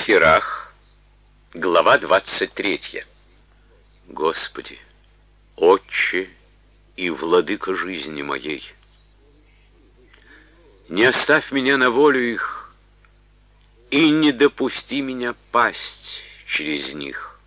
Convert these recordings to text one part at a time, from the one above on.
Сирах, глава 23. Господи, Отче и Владыка жизни моей, не оставь меня на волю их и не допусти меня пасть через них.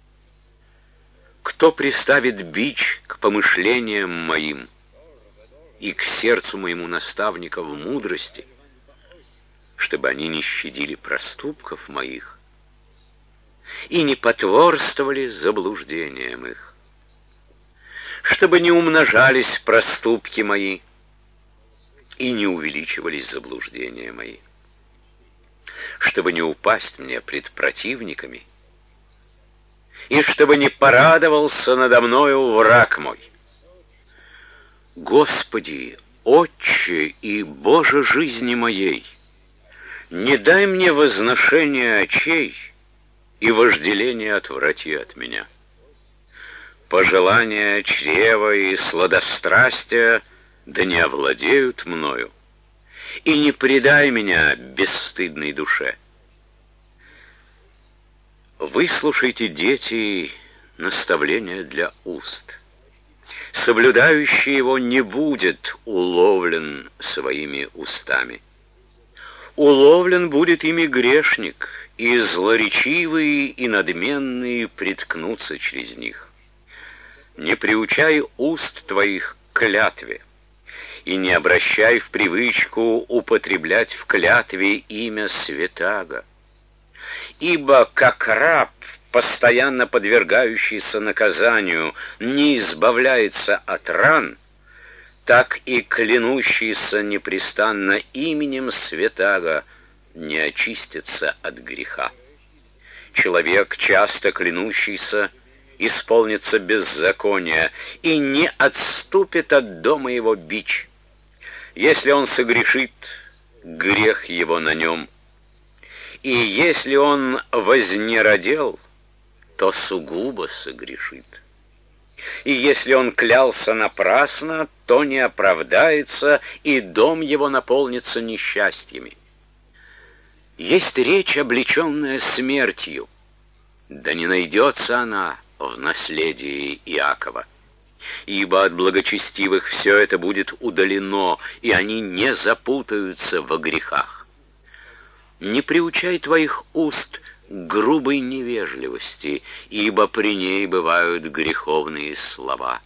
Кто приставит бич к помышлениям моим и к сердцу моему наставника в мудрости, чтобы они не щадили проступков моих и не потворствовали заблуждениям их, чтобы не умножались проступки мои и не увеличивались заблуждения мои, чтобы не упасть мне пред противниками и чтобы не порадовался надо мною враг мой. Господи, Отче и Боже жизни моей, не дай мне возношения очей и вожделение отврати от меня. Пожелания чрева и сладострастия да не овладеют мною, и не предай меня бесстыдной душе. Выслушайте, дети, наставления для уст. Соблюдающий его не будет уловлен своими устами. Уловлен будет ими грешник, и злоречивые и надменные приткнутся через них. Не приучай уст твоих к клятве, и не обращай в привычку употреблять в клятве имя святаго. Ибо как раб, постоянно подвергающийся наказанию, не избавляется от ран, так и клянущийся непрестанно именем святаго не очистится от греха. Человек, часто клянущийся, исполнится беззакония и не отступит от дома его бич. Если он согрешит, грех его на нем. И если он вознеродел, то сугубо согрешит. И если он клялся напрасно, то не оправдается, и дом его наполнится несчастьями. Есть речь, облеченная смертью, да не найдется она в наследии Иакова. Ибо от благочестивых все это будет удалено, и они не запутаются во грехах. Не приучай твоих уст к грубой невежливости, ибо при ней бывают греховные слова.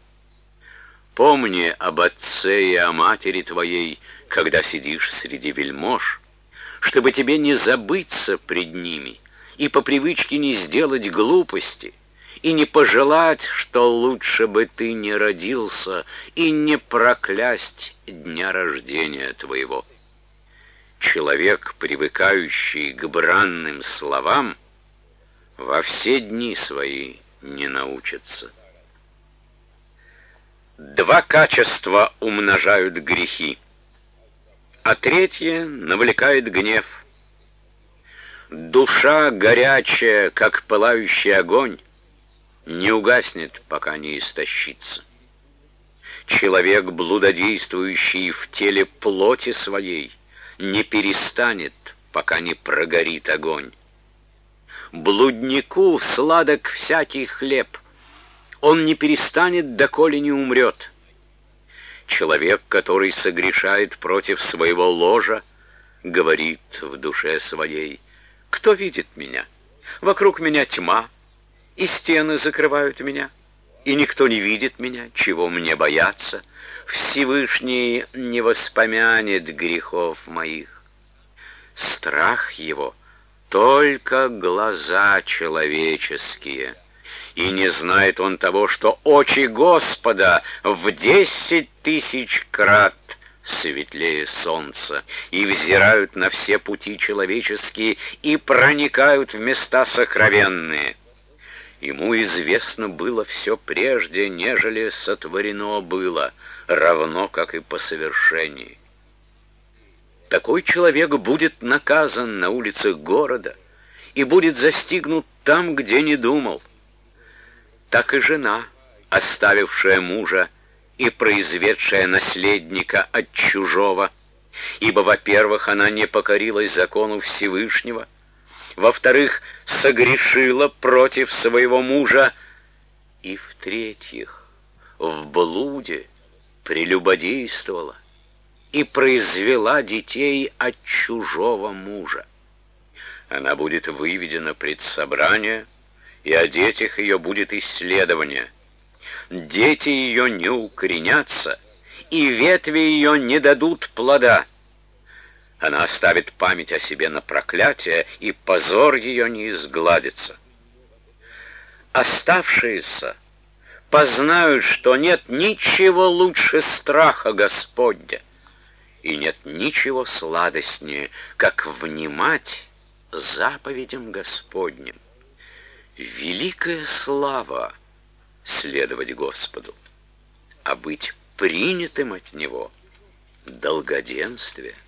Помни об отце и о матери твоей, когда сидишь среди вельмож, чтобы тебе не забыться пред ними и по привычке не сделать глупости, и не пожелать, что лучше бы ты не родился, и не проклясть дня рождения твоего. Человек, привыкающий к бранным словам, во все дни свои не научится. Два качества умножают грехи, а третье навлекает гнев. Душа горячая, как пылающий огонь, не угаснет, пока не истощится. Человек, блудодействующий в теле плоти своей, не перестанет, пока не прогорит огонь. Блуднику сладок всякий хлеб, он не перестанет, доколе не умрет. Человек, который согрешает против своего ложа, говорит в душе своей: кто видит меня? Вокруг меня тьма, и стены закрывают меня, и никто не видит меня, чего мне бояться. Всевышний не воспомянет грехов моих. Страх его только глаза человеческие, и не знает он того, что очи Господа в 10 000 крат светлее солнца, и взирают на все пути человеческие, и проникают в места сокровенные. Ему известно было все прежде, нежели сотворено было, равно как и по совершении. Такой человек будет наказан на улицах города и будет застигнут там, где не думал. Так и жена, оставившая мужа и произведшая наследника от чужого, ибо, во-первых, она не покорилась закону Всевышнего, во-вторых, согрешила против своего мужа, и в-третьих, в блуде прелюбодействовала и произвела детей от чужого мужа. Она будет выведена пред собрание, и о детях ее будет исследование. Дети ее не укоренятся, и ветви ее не дадут плода. Она оставит память о себе на проклятие, и позор ее не изгладится. Оставшиеся познают, что нет ничего лучше страха Господня, и нет ничего сладостнее, как внимать заповедям Господним. Великая слава следовать Господу, а быть принятым от Него долгоденствие.